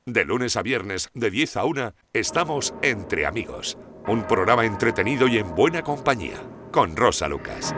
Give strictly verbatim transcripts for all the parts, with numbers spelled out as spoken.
De lunes a viernes, de diez a una, estamos Entre Amigos. Un programa entretenido y en buena compañía. Con Rosa Lucas.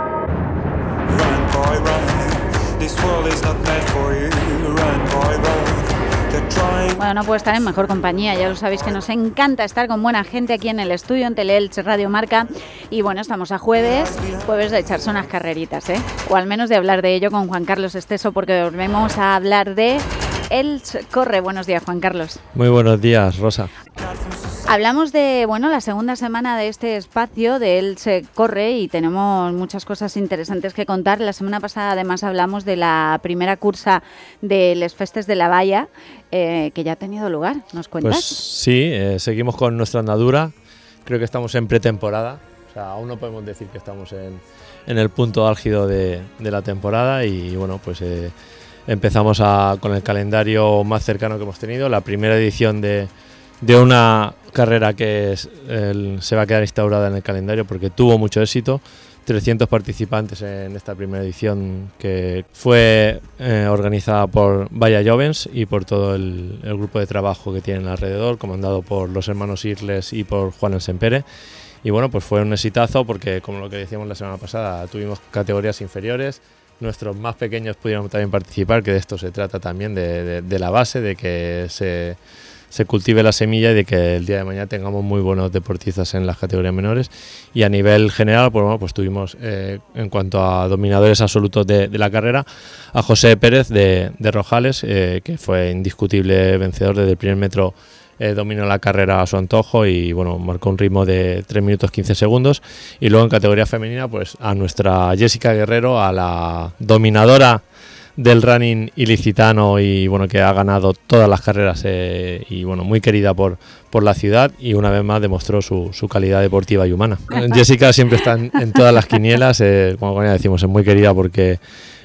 Run, boy, run. This world is not meant for you. Run, boy, run. They're trying. Bueno, no puedo estar en mejor compañía. Ya lo sabéis que nos encanta estar con buena gente aquí en el estudio, en Teleelch Radio Marca. Y bueno, estamos a jueves, jueves de echarse unas carreritas, ¿eh? O al menos de hablar de ello con Juan Carlos Esteso, porque volvemos a hablar de Elche Corre. Buenos días, Juan Carlos. Muy buenos días, Rosa. Hablamos de, bueno, la segunda semana de este espacio de Elche Corre y tenemos muchas cosas interesantes que contar. La semana pasada además hablamos de la primera cursa de Les Festes de la Valla, eh, que ya ha tenido lugar. ¿Nos cuentas? Pues sí, eh, seguimos con nuestra andadura. Creo que estamos en pretemporada. O sea, aún no podemos decir que estamos en, en el punto álgido de, de la temporada y bueno, pues eh, empezamos a, con el calendario más cercano que hemos tenido. La primera edición de, de una carrera que es, el, se va a quedar instaurada en el calendario porque tuvo mucho éxito. trescientos participantes en esta primera edición que fue eh, organizada por Valla Jovens y por todo el, el grupo de trabajo que tienen alrededor, comandado por los hermanos Irles y por Juan El Sempere. Y bueno, pues fue un exitazo porque, como lo que decíamos la semana pasada, tuvimos categorías inferiores. Nuestros más pequeños pudieron también participar, que de esto se trata también, de, de, de la base, de que se, se cultive la semilla y de que el día de mañana tengamos muy buenos deportistas en las categorías menores. Y a nivel general, pues bueno, pues tuvimos eh, en cuanto a dominadores absolutos de, de la carrera, a José Pérez de, de Rojales, eh, que fue indiscutible vencedor desde el primer metro. Eh, dominó la carrera a su antojo y bueno, marcó un ritmo de tres minutos quince segundos. Y luego en categoría femenina, pues a nuestra Jessica Guerrero, a la dominadora del running ilicitano y bueno, que ha ganado todas las carreras eh, y bueno, muy querida por, por la ciudad y una vez más demostró su, su calidad deportiva y humana. Jessica siempre está en, en todas las quinielas, eh, como ya decimos, es muy querida porque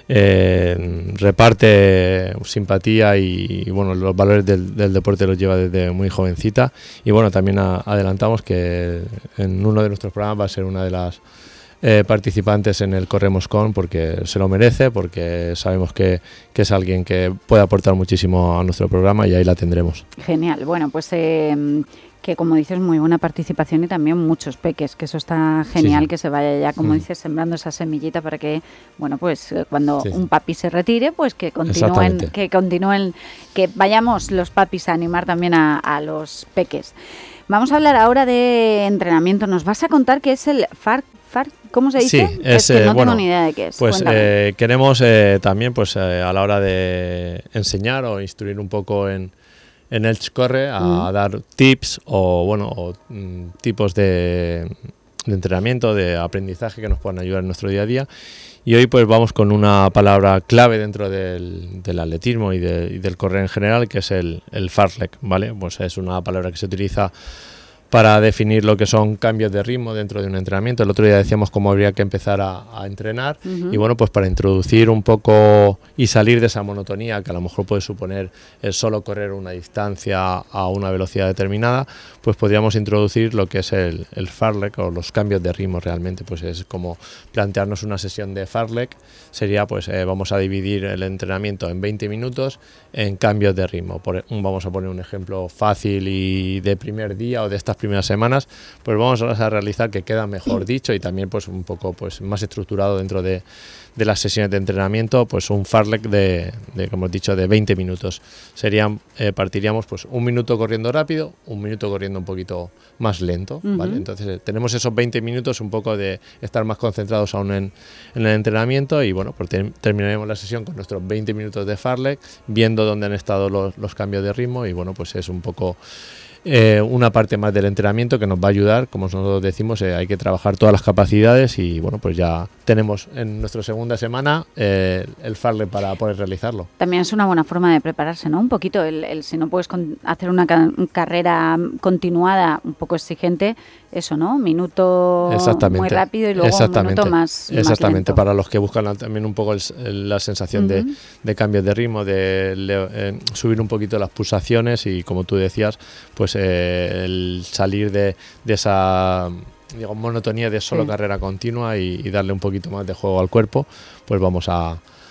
Eh, reparte simpatía y, y bueno, los valores del, del deporte los lleva desde muy jovencita y bueno, también a, adelantamos que en uno de nuestros programas va a ser una de las eh, participantes en el Corremos Con porque se lo merece, porque sabemos que, que es alguien que puede aportar muchísimo a nuestro programa y ahí la tendremos. Genial, bueno, pues eh, que como dices, muy buena participación y también muchos peques, que eso está genial, sí, sí. Que se vaya ya, como mm. dices, sembrando esa semillita para que, bueno, pues cuando sí. un papi se retire, pues que continúen, que continúen, que vayamos los papis a animar también a, a los peques. Vamos a hablar ahora de entrenamiento. Nos vas a contar qué es el F A R C, F A R C, ¿cómo se dice? Sí, es, es, que no eh, bueno, tengo ni idea de qué es. Pues eh, queremos eh, también, pues eh, a la hora de enseñar o instruir un poco en En Elche Corre a mm. dar tips o bueno o, mm, tipos de, de entrenamiento, de aprendizaje que nos puedan ayudar en nuestro día a día. Y hoy pues vamos con una palabra clave dentro del, del atletismo y, de, y del correr en general, que es el, el fartlek, ¿vale? Pues es una palabra que se utiliza para definir lo que son cambios de ritmo dentro de un entrenamiento. El otro día decíamos cómo habría que empezar a, a entrenar uh-huh. y bueno, pues para introducir un poco y salir de esa monotonía que a lo mejor puede suponer el solo correr una distancia a una velocidad determinada, pues podríamos introducir lo que es el, el fartlek o los cambios de ritmo realmente. Pues es como plantearnos una sesión de fartlek, sería pues eh, vamos a dividir el entrenamiento en veinte minutos en cambios de ritmo. Por, vamos a poner un ejemplo fácil y de primer día o de estas primeras semanas, pues vamos a realizar que queda mejor dicho y también pues un poco pues más estructurado dentro de, de las sesiones de entrenamiento, pues un fartlek de, de como he dicho, de veinte minutos. Serían, eh, partiríamos pues un minuto corriendo rápido, un minuto corriendo un poquito más lento, uh-huh. ¿vale? Entonces eh, tenemos esos veinte minutos un poco de estar más concentrados aún en, en el entrenamiento y bueno, pues te, terminaremos la sesión con nuestros veinte minutos de fartlek, viendo dónde han estado los, los cambios de ritmo y bueno, pues es un poco Eh, una parte más del entrenamiento que nos va a ayudar, como nosotros decimos, eh, hay que trabajar todas las capacidades y bueno, pues ya tenemos en nuestra segunda semana eh, el fartlek para poder realizarlo. También es una buena forma de prepararse, ¿no? Un poquito, el, el si no puedes con, hacer una ca- carrera continuada un poco exigente, eso, ¿no? Minuto muy rápido y luego un minuto más Exactamente, más lento. Para los que buscan también un poco el, el, la sensación uh-huh. de, de cambios de ritmo, de, de eh, subir un poquito las pulsaciones y como tú decías, pues eh, el salir de, de esa digo, monotonía de solo sí. carrera continua y, y darle un poquito más de juego al cuerpo, pues vamos a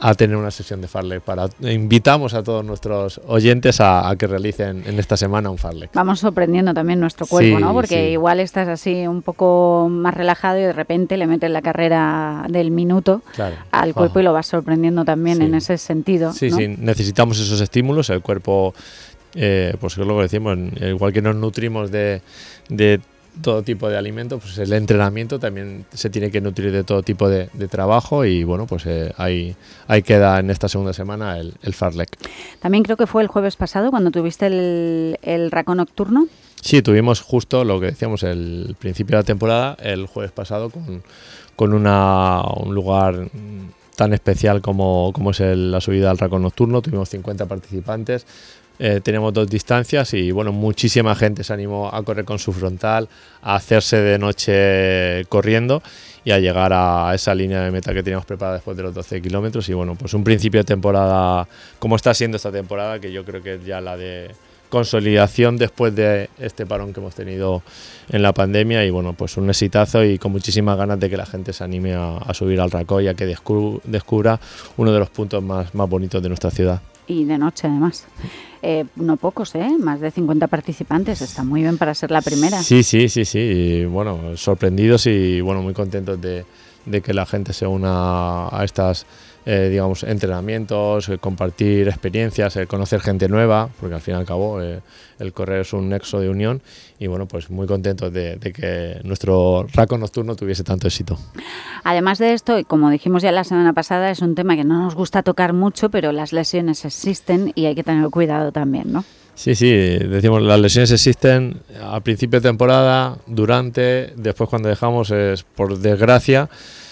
a tener una sesión de fartlek. Para, invitamos a todos nuestros oyentes a, a que realicen en esta semana un fartlek. Vamos sorprendiendo también nuestro cuerpo, Sí, ¿no? Porque sí. igual estás así un poco más relajado y de repente le metes la carrera del minuto Claro. al cuerpo Ajá. y lo vas sorprendiendo también Sí. en ese sentido, Sí, ¿no? sí, necesitamos esos estímulos. El cuerpo, eh, pues es lo que decimos, igual que nos nutrimos de, de todo tipo de alimentos, pues el entrenamiento también se tiene que nutrir de todo tipo de, de trabajo y bueno, pues eh, ahí, ahí queda en esta segunda semana el, el fartlek. También creo que fue el jueves pasado cuando tuviste el, el racón nocturno. Sí, tuvimos justo lo que decíamos el principio de la temporada, el jueves pasado, con, con una, un lugar tan especial como, como es el, la subida al racón nocturno. Tuvimos cincuenta participantes, eh, tenemos dos distancias y bueno, muchísima gente se animó a correr con su frontal, a hacerse de noche corriendo y a llegar a esa línea de meta que teníamos preparada después de los doce kilómetros. Y bueno, pues un principio de temporada, como está siendo esta temporada, que yo creo que es ya la de consolidación después de este parón que hemos tenido en la pandemia y bueno, pues un exitazo y con muchísimas ganas de que la gente se anime a, a subir al Racó y a que descubra, descubra uno de los puntos más, más bonitos de nuestra ciudad. Y de noche además. Eh, no pocos, ¿eh? Más de cincuenta participantes, está muy bien para ser la primera. Sí, sí, sí, sí, y bueno, sorprendidos y bueno, muy contentos de, de que la gente se una a estas Eh, digamos, entrenamientos, eh, compartir experiencias, eh, conocer gente nueva, porque al fin y al cabo eh, el correr es un nexo de unión y bueno, pues muy contentos de, de que nuestro racón nocturno tuviese tanto éxito. Además de esto, y como dijimos ya la semana pasada, es un tema que no nos gusta tocar mucho, pero las lesiones existen y hay que tener cuidado también, ¿no? Sí, sí, decimos, las lesiones existen al principio de temporada, durante, después cuando dejamos, es por desgracia,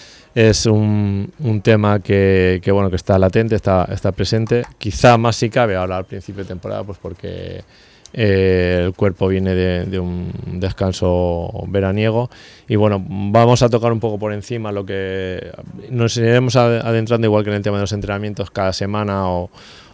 es un, un tema que, que bueno que está latente, está, está presente, quizá más si cabe ahora al principio de temporada, pues porque eh, el cuerpo viene de, de un descanso veraniego y bueno, vamos a tocar un poco por encima lo que nos iremos adentrando igual que en el tema de los entrenamientos cada semana o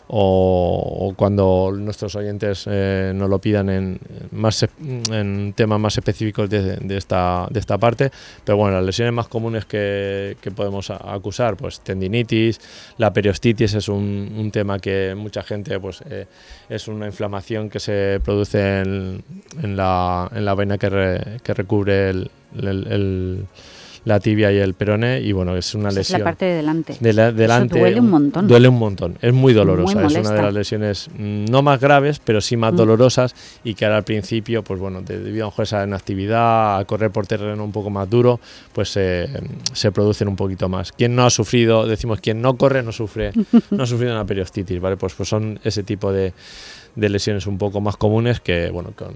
o cuando nuestros oyentes eh, nos lo pidan en más en temas más específicos de, de esta de esta parte, pero bueno, las lesiones más comunes que, que podemos acusar, pues tendinitis, la periostitis es un, un tema que mucha gente pues eh, es una inflamación que se produce en, en la en la vena que, re, que recubre el, el, el la tibia y el peroné y bueno, es una Esa lesión. Es la parte de delante. De la, delante Eso duele un montón. Duele un montón, es muy dolorosa, muy es una de las lesiones no más graves, pero sí más mm. dolorosas y que ahora al principio, pues bueno, debido a, a esa inactividad, a correr por terreno un poco más duro, pues eh, se producen un poquito más. Quien no ha sufrido, decimos, quien no corre no sufre, no ha sufrido una periostitis, ¿vale? Pues, pues son ese tipo de de lesiones un poco más comunes que bueno con,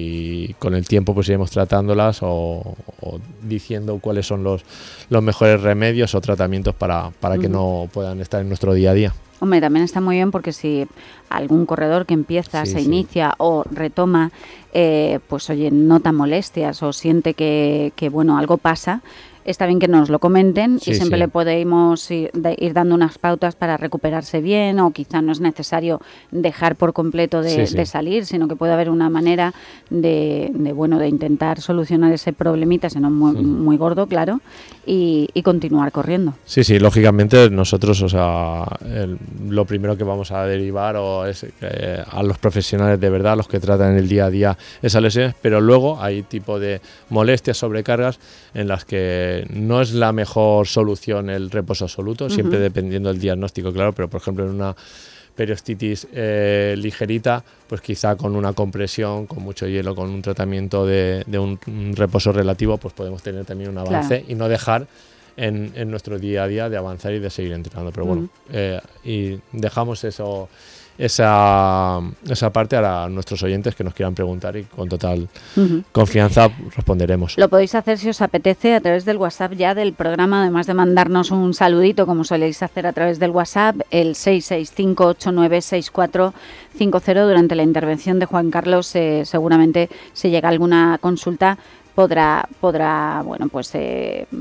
si con el tiempo pues iremos tratándolas o, o diciendo cuáles son los, los mejores remedios o tratamientos para, para uh-huh. que no puedan estar en nuestro día a día. Hombre, también está muy bien porque si algún corredor que empieza, sí, se sí. inicia o retoma, eh, pues oye, nota molestias o siente que, que bueno, algo pasa, está bien que nos lo comenten sí, y siempre sí. le podemos ir, de, ir dando unas pautas para recuperarse bien o quizá no es necesario dejar por completo de, sí, sí. de salir, sino que puede haber una manera de, de bueno de intentar solucionar ese problemita, si no muy, sí. muy gordo, claro, y, y continuar corriendo. Sí, sí, lógicamente nosotros, o sea, el, lo primero que vamos a derivar o es eh, a los profesionales de verdad, los que tratan en el día a día esas lesiones, pero luego hay tipo de molestias, sobrecargas en las que no es la mejor solución el reposo absoluto, uh-huh. siempre dependiendo del diagnóstico, claro, pero por ejemplo en una periostitis eh, ligerita, pues quizá con una compresión, con mucho hielo, con un tratamiento de, de un, un reposo relativo, pues podemos tener también un avance claro. y no dejar en, en nuestro día a día de avanzar y de seguir entrenando. Pero uh-huh. bueno, eh, y dejamos eso esa, esa parte a nuestros oyentes que nos quieran preguntar y con total uh-huh. confianza responderemos. Lo podéis hacer si os apetece a través del WhatsApp ya del programa, además de mandarnos un saludito como soléis hacer a través del WhatsApp, el seis seis cinco ocho nueve seis cuatro cinco cero. Durante la intervención de Juan Carlos eh, seguramente si llega alguna consulta podrá, podrá bueno pues... Eh,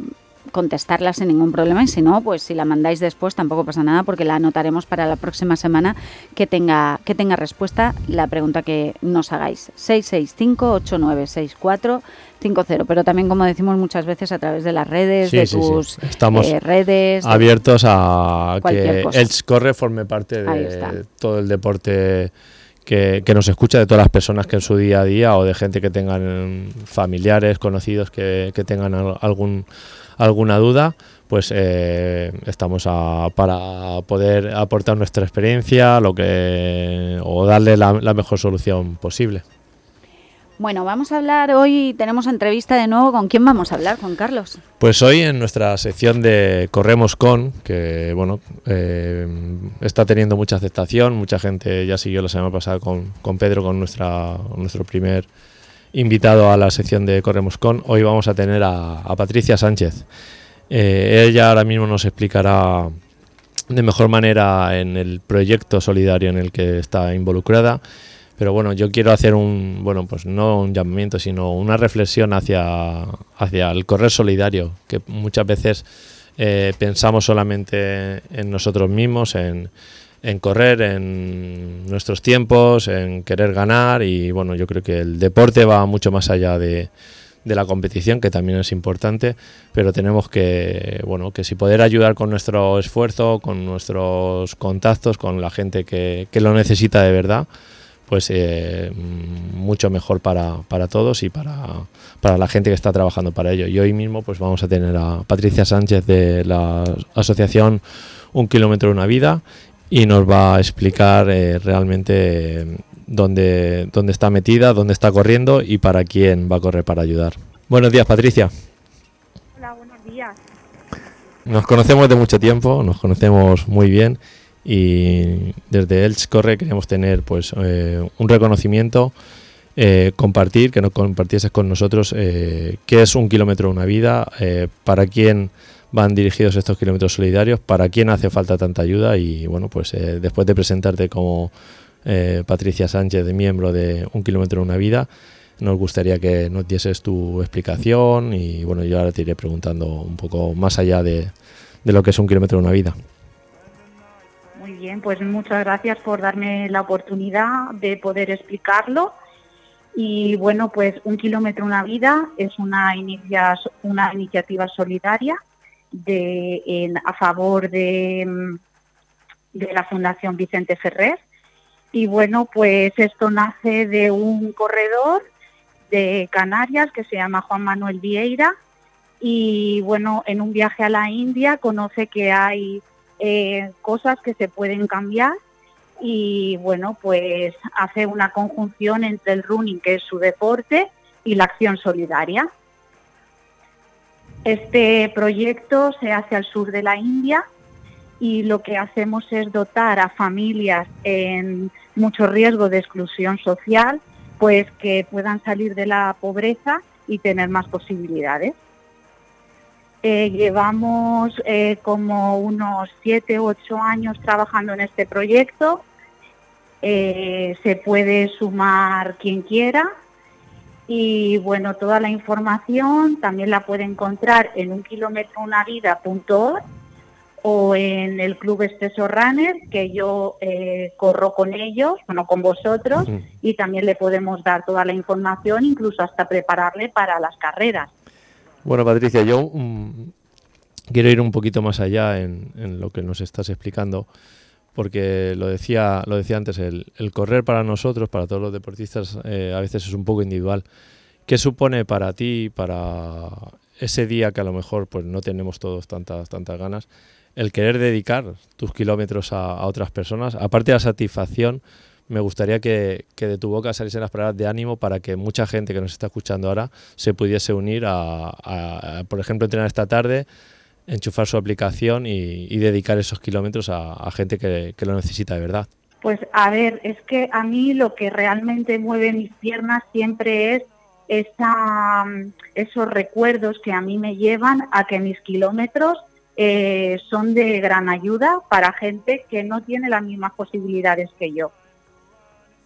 contestarla sin ningún problema, y si no, pues si la mandáis después tampoco pasa nada, porque la anotaremos para la próxima semana que tenga, que tenga respuesta la pregunta que nos hagáis. seis seis cinco, ocho nueve seis cuatro cinco cero, pero también, como decimos muchas veces, a través de las redes, sí, de sí, tus sí. Estamos eh, redes. abiertos a que cosa. Elche Corre forme parte de todo el deporte que, que nos escucha, de todas las personas que en su día a día, o de gente que tengan familiares, conocidos que, que tengan algún alguna duda, pues eh, estamos a, para poder aportar nuestra experiencia, lo que o darle la, la mejor solución posible. Bueno, vamos a hablar hoy, tenemos entrevista de nuevo. ¿Con quién vamos a hablar, Juan Carlos? Pues hoy en nuestra sección de Corremos Con, que bueno, eh, está teniendo mucha aceptación, mucha gente ya siguió la semana pasada con, con Pedro, con nuestra nuestro primer invitado a la sección de Corremos Con. Hoy vamos a tener a, a Patricia Sánchez. Eh, ella ahora mismo nos explicará de mejor manera en el proyecto solidario en el que está involucrada. Pero bueno, yo quiero hacer un, bueno, pues no un llamamiento, sino una reflexión hacia, hacia el correr solidario, que muchas veces eh, pensamos solamente en nosotros mismos, en, en correr, en nuestros tiempos, en querer ganar, y bueno, yo creo que el deporte va mucho más allá de, de la competición, que también es importante, pero tenemos que, bueno, que si poder ayudar con nuestro esfuerzo, con nuestros contactos, con la gente que, que lo necesita de verdad, pues eh, mucho mejor para, para todos y para, para la gente que está trabajando para ello. Y hoy mismo pues vamos a tener a Patricia Sánchez de la asociación Un Kilómetro Una Vida, y nos va a explicar eh, realmente eh, dónde, dónde está metida, dónde está corriendo y para quién va a correr para ayudar. Buenos días, Patricia. Hola, buenos días. Nos conocemos de mucho tiempo, nos conocemos muy bien. Y desde Elche Corre queríamos tener pues eh, un reconocimiento, eh, compartir, que nos compartieses con nosotros eh, qué es Un Kilómetro Una Vida, eh, para quién van dirigidos estos kilómetros solidarios, para quién hace falta tanta ayuda. Y bueno, pues eh, después de presentarte como eh, Patricia Sánchez, de miembro de Un Kilómetro Una Vida, nos gustaría que nos dieses tu explicación, y bueno, yo ahora te iré preguntando un poco más allá de, de lo que es Un Kilómetro Una Vida. Muy bien, pues muchas gracias por darme la oportunidad de poder explicarlo. Y bueno, pues Un Kilómetro Una Vida es una, inicia, una iniciativa solidaria de, en, a favor de, de la Fundación Vicente Ferrer. Y bueno, pues esto nace de un corredor de Canarias que se llama Juan Manuel Vieira, y bueno, en un viaje a la India conoce que hay Eh, cosas que se pueden cambiar, y bueno, pues hace una conjunción entre el running, que es su deporte, y la acción solidaria. Este proyecto se hace al sur de la India, y lo que hacemos es dotar a familias en mucho riesgo de exclusión social, pues que puedan salir de la pobreza y tener más posibilidades. Eh, llevamos eh, como unos siete u ocho años trabajando en este proyecto. Eh, se puede sumar quien quiera, y bueno, toda la información también la puede encontrar en un kilómetro una vida punto org o en el Club Exceso Runner, que yo eh, corro con ellos, bueno, con vosotros, uh-huh. Y también le podemos dar toda la información, incluso hasta prepararle para las carreras. Bueno, Patricia, yo um, quiero ir un poquito más allá en, en lo que nos estás explicando, porque lo decía lo decía antes, el, el correr para nosotros, para todos los deportistas, eh, a veces es un poco individual. ¿Qué supone para ti, para ese día que a lo mejor pues no tenemos todos tantas tantas ganas, el querer dedicar tus kilómetros a, a otras personas? Aparte de la satisfacción, me gustaría que, que de tu boca saliesen las palabras de ánimo para que mucha gente que nos está escuchando ahora se pudiese unir a, a, a por ejemplo, entrenar esta tarde, enchufar su aplicación y, y dedicar esos kilómetros a, a gente que, que lo necesita de verdad. Pues a ver, es que a mí lo que realmente mueve mis piernas siempre es esa, esos recuerdos que a mí me llevan a que mis kilómetros eh, son de gran ayuda para gente que no tiene las mismas posibilidades que yo.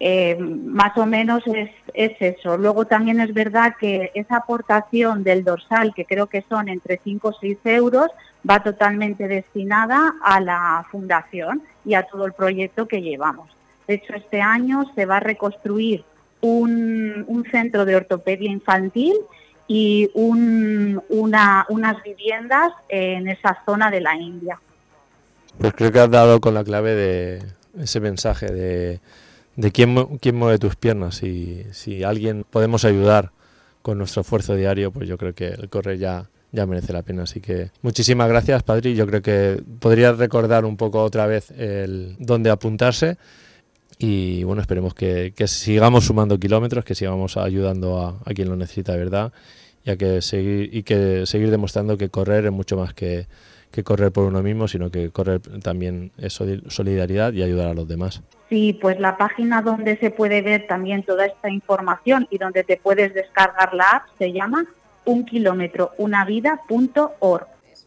Eh, más o menos es, es eso. Luego también es verdad que esa aportación del dorsal, que creo que son entre cinco o seis euros, va totalmente destinada a la fundación y a todo el proyecto que llevamos. De hecho, este año se va a reconstruir un, un centro de ortopedia infantil y un, una, unas viviendas en esa zona de la India. Pues creo que has dado con la clave de ese mensaje de, de quién, quién mueve tus piernas. Y si alguien podemos ayudar con nuestro esfuerzo diario, pues yo creo que el correr ya, ya merece la pena. Así que muchísimas gracias, Patri. Yo creo que podrías recordar un poco otra vez el dónde apuntarse. Y bueno, esperemos que, que sigamos sumando kilómetros, que sigamos ayudando a, a quien lo necesita de verdad, y, a que seguir, y que seguir demostrando que correr es mucho más que, que correr por uno mismo, sino que correr también es solidaridad y ayudar a los demás. Sí, pues la página donde se puede ver también toda esta información y donde te puedes descargar la app se llama un kilómetro una vida punto org.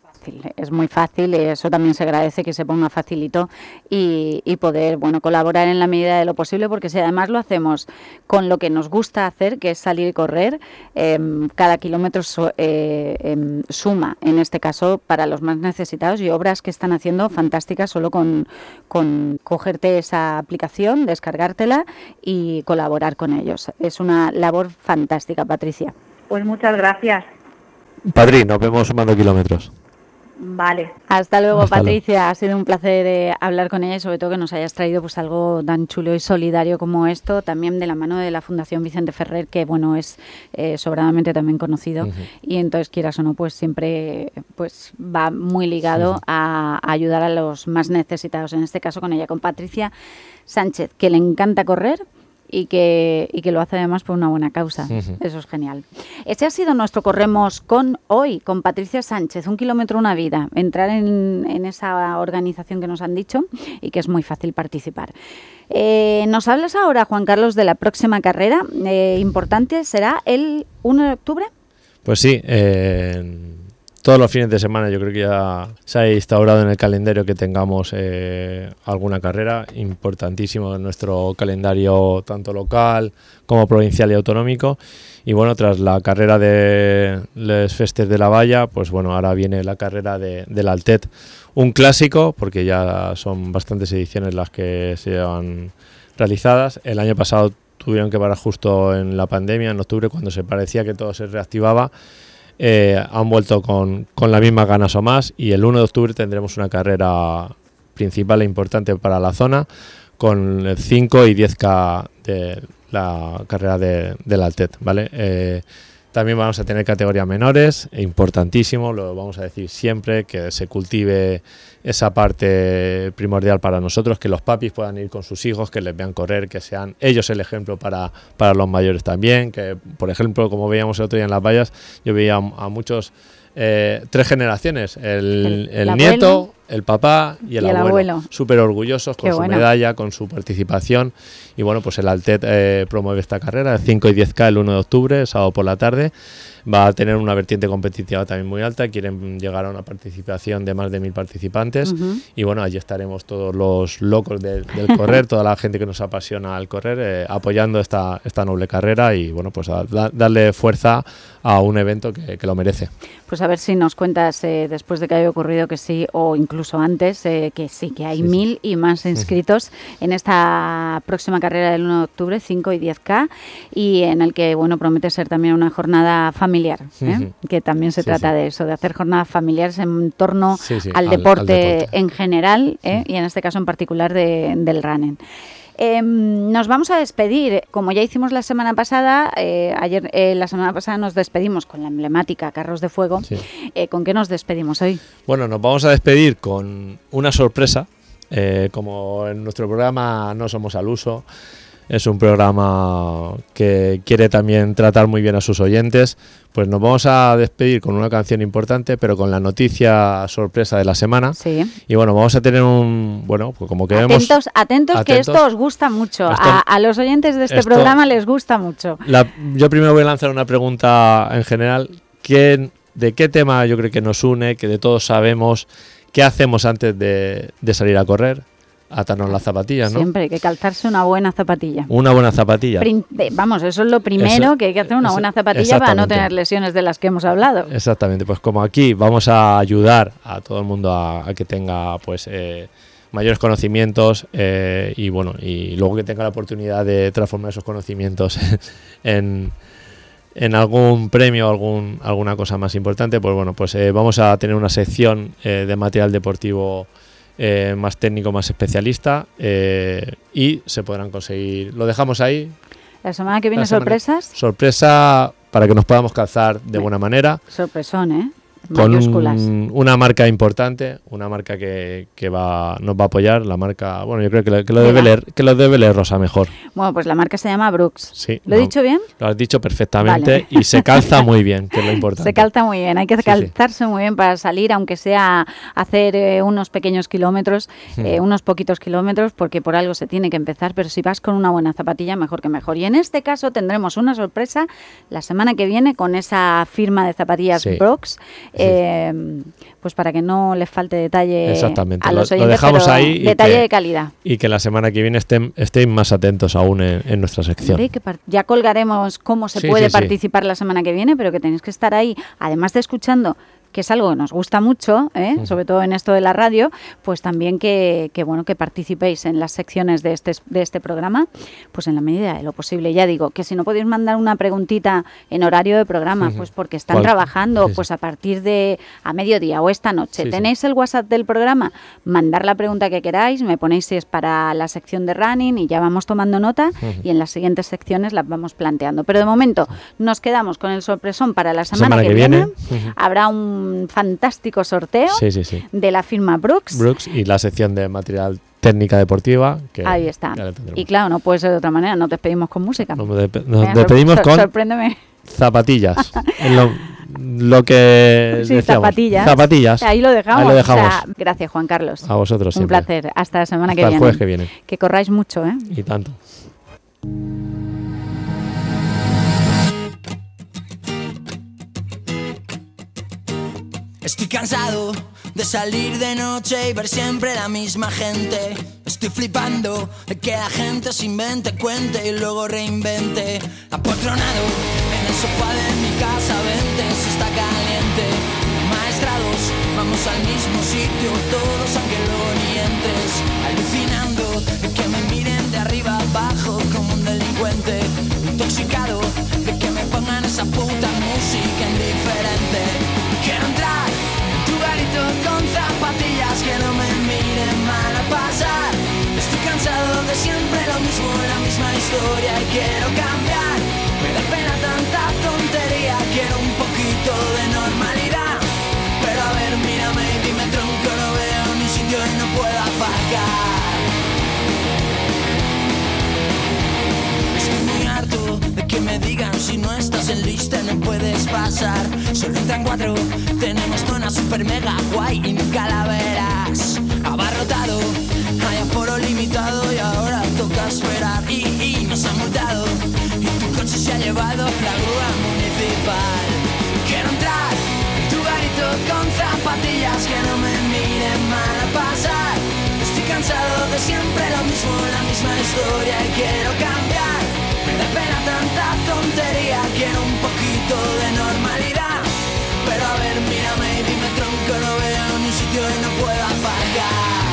Es muy fácil y eso también se agradece que se ponga facilito y, y poder bueno colaborar en la medida de lo posible, porque si además lo hacemos con lo que nos gusta hacer, que es salir y correr, eh, cada kilómetro so, eh, eh, suma, en este caso para los más necesitados, y obras que están haciendo fantásticas solo con, con cogerte esa aplicación, descargártela y colaborar con ellos. Es una labor fantástica, Patricia. Pues muchas gracias. Padrí, nos vemos sumando kilómetros. Vale. Hasta luego, Hasta Patricia. luego. Ha sido un placer eh, hablar con ella y sobre todo que nos hayas traído pues algo tan chulo y solidario como esto, también de la mano de la Fundación Vicente Ferrer, que bueno es eh, sobradamente también conocido. Uh-huh. Y entonces, quieras o no, pues siempre pues va muy ligado uh-huh. a, a ayudar a los más necesitados. En este caso con ella, con Patricia Sánchez, que le encanta correr y que, y que lo hace además por una buena causa. Uh-huh. Eso es genial. Este ha sido nuestro Corremos con hoy, con Patricia Sánchez, un kilómetro una vida. Entrar en, en esa organización que nos han dicho y que es muy fácil participar. Eh, nos hablas ahora, Juan Carlos, de la próxima carrera eh, importante. ¿Será el uno de octubre? Pues sí, eh, todos los fines de semana yo creo que ya se ha instaurado en el calendario que tengamos eh, alguna carrera, importantísimo en nuestro calendario tanto local como provincial y autonómico. Y bueno, tras la carrera de Les Festes de la Valla, pues bueno, ahora viene la carrera de, del Altet, un clásico porque ya son bastantes ediciones las que se llevan realizadas. El año pasado tuvieron que parar justo en la pandemia, en octubre, cuando se parecía que todo se reactivaba. Eh, han vuelto con, con las mismas ganas o más, y el uno de octubre tendremos una carrera principal e importante para la zona con el cinco y diez K de la carrera de, del Altet, ¿vale? Eh, también vamos a tener categorías menores, importantísimo, lo vamos a decir siempre, que se cultive esa parte primordial para nosotros, que los papis puedan ir con sus hijos, que les vean correr, que sean ellos el ejemplo para, para los mayores también, que por ejemplo, como veíamos el otro día en las vallas, yo veía a, a muchos, eh, tres generaciones, el, el, el, el nieto, abuelo, el papá y el, y el abuelo, abuelo. Súper orgullosos con Qué su bueno. medalla, con su participación. Y bueno, pues el Altet eh, promueve esta carrera, el cinco y diez K el uno de octubre, sábado por la tarde. Va a tener una vertiente competitiva también muy alta, quieren llegar a una participación de más de mil participantes. Uh-huh. Y bueno, allí estaremos todos los locos de, del correr, toda la gente que nos apasiona al correr, eh, apoyando esta, esta noble carrera y bueno, pues a da, darle fuerza a un evento que, que lo merece. Pues a ver si nos cuentas eh, después de que haya ocurrido que sí, o incluso antes, eh, que sí, que hay sí, mil sí. y más inscritos uh-huh. en esta próxima carrera del uno de octubre, cinco y diez K, y en el que bueno promete ser también una jornada familiar. Familiar, ¿eh? uh-huh. que también se sí, trata sí. de eso, de hacer jornadas familiares en torno sí, sí, al, al, deporte al deporte en general ¿eh? uh-huh. y en este caso en particular de, del running. Eh, nos vamos a despedir, como ya hicimos la semana pasada, eh, ayer eh, la semana pasada nos despedimos con la emblemática Carros de Fuego. Sí. Eh, ¿Con qué nos despedimos hoy? Bueno, nos vamos a despedir con una sorpresa, eh, como en nuestro programa No Somos al Uso. Es un programa que quiere también tratar muy bien a sus oyentes. Pues nos vamos a despedir con una canción importante, pero con la noticia sorpresa de la semana. Sí. Y bueno, vamos a tener un... Bueno, pues como que atentos, vemos... Atentos, que esto os gusta mucho. Esto, a, a los oyentes de este esto, programa les gusta mucho. La, yo primero voy a lanzar una pregunta en general. ¿Quién, ¿De qué tema yo creo que nos une, que de todos sabemos? ¿Qué hacemos antes de, de salir a correr? atarnos las zapatillas, ¿no? Siempre hay que calzarse una buena zapatilla. Una buena zapatilla. Prin- Vamos, eso es lo primero, Eso, que hay que hacer una eso, buena zapatilla para no exactamente. tener lesiones de las que hemos hablado. Exactamente, pues como aquí vamos a ayudar a todo el mundo a, a que tenga pues eh, mayores conocimientos eh, y bueno, y luego que tenga la oportunidad de transformar esos conocimientos en, en algún premio o algún, alguna cosa más importante, pues bueno, pues eh, vamos a tener una sección eh, de material deportivo eh, más técnico, más especialista eh, y se podrán conseguir, lo dejamos ahí. La semana que viene, La semana- sorpresas. Sorpresa para que nos podamos calzar de Bien. buena manera. Sorpresón, ¿eh? Con Mayúsculas. un- una marca importante, una marca que, que va, nos va a apoyar, la marca, bueno, yo creo que, lo- que lo debe Venga. leer, que lo debe leer Rosa mejor. Bueno, pues la marca se llama Brooks. Sí, ¿Lo he no, dicho bien? Lo has dicho perfectamente Vale. y se calza muy bien, que es lo importante. Se calza muy bien, hay que Sí, sí. calzarse muy bien para salir, aunque sea hacer eh, unos pequeños kilómetros, eh, Hmm. unos poquitos kilómetros, porque por algo se tiene que empezar, pero si vas con una buena zapatilla, mejor que mejor. Y en este caso tendremos una sorpresa la semana que viene con esa firma de zapatillas Sí. Brooks, Sí. eh, pues para que no les falte detalle Exactamente, a lo- los lo oyentes, dejamos pero ahí y detalle que- de calidad. Y que la semana que viene estén, estén más atentos aún en, en nuestra sección. Hombre, que par- ya colgaremos cómo se Sí, puede sí, sí. participar la semana que viene, pero que tenéis que estar ahí, además de escuchando, que es algo que nos gusta mucho, ¿eh? Ujú. Sobre todo en esto de la radio, pues también que, que, bueno, que participéis en las secciones de este, de este programa, pues en la medida de lo posible. Ya digo, que si no podéis mandar una preguntita en horario de programa, Ujú. pues porque están ¿Cuál? trabajando, Sí, sí. pues a partir de a mediodía o esta noche, Sí, sí. tenéis el WhatsApp del programa, mandar la pregunta que queráis, me ponéis si es para la sección de running y ya vamos tomando nota Ujú. y en las siguientes secciones las vamos planteando. Pero de momento nos quedamos con el sorpresón para la semana, Semana que, que viene. viene. Ujú. Habrá un fantástico sorteo Sí, sí, sí. de la firma Brooks. Brooks y la sección de material técnica deportiva. Que Ahí está. ya la tendremos. Y claro, no puede ser de otra manera, nos despedimos con música. Nos, de- nos Venga, despedimos sor- con Sorpréndeme. zapatillas. Es lo, lo que Sí, decíamos. zapatillas. Zapatillas. Ahí lo dejamos. Ahí lo dejamos. O sea, gracias, Juan Carlos. A vosotros Un siempre. placer. Hasta la semana Hasta que el viene. jueves que viene. Que corráis mucho, ¿eh? Y tanto. Estoy cansado de salir de noche y ver siempre la misma gente. Estoy flipando de que la gente se invente, cuente y luego reinvente. Apotronado en el sofá de mi casa, vente si está caliente. Maestrados, vamos al mismo sitio, todos aunque luego ni entres. Alucinando de que me miren de arriba abajo como un delincuente. Intoxicado de que me pongan esa puta música indiferente. Quiero entrar en tu garito con zapatillas que no me miren mal a pasar. Estoy cansado de siempre lo mismo, la misma historia y quiero cambiar. Me da pena tanta tontería, quiero un poquito de normalidad. Pero a ver, mírame y dime tronco, no veo ni sitio y no puedo aparcar. Estoy muy harto de que me digan si no estás en lista no puedes pasar. Solo entran cuatro, tenemos zona super mega guay y nunca la verás. Abarrotado, hay aforo limitado y ahora toca esperar. Y, y nos han multado y tu coche se ha llevado la grúa municipal. Quiero entrar en tu garito con zapatillas que no me miren mal a pasar. Estoy cansado de siempre lo mismo, la misma historia y quiero cambiar. Me da pena tanta tontería, quiero un poquito de normalidad. Pero a ver, mírame y dime tronco, no veo ni sitio y no puedo aparcar.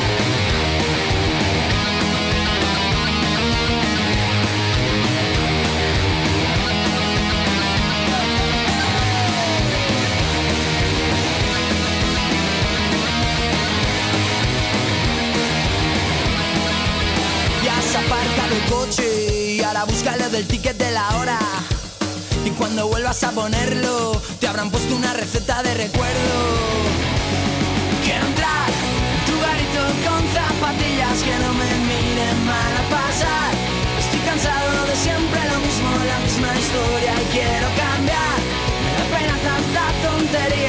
Ya has aparcado el coche y ahora búscalo del ticket de la hora. Y cuando vuelvas a ponerlo, te habrán puesto una receta de recuerdo. Quiero entrar en tu garito con zapatillas que no me miren mal a pasar. Estoy cansado de siempre lo mismo, la misma historia y quiero cambiar. Me da pena tanta tontería.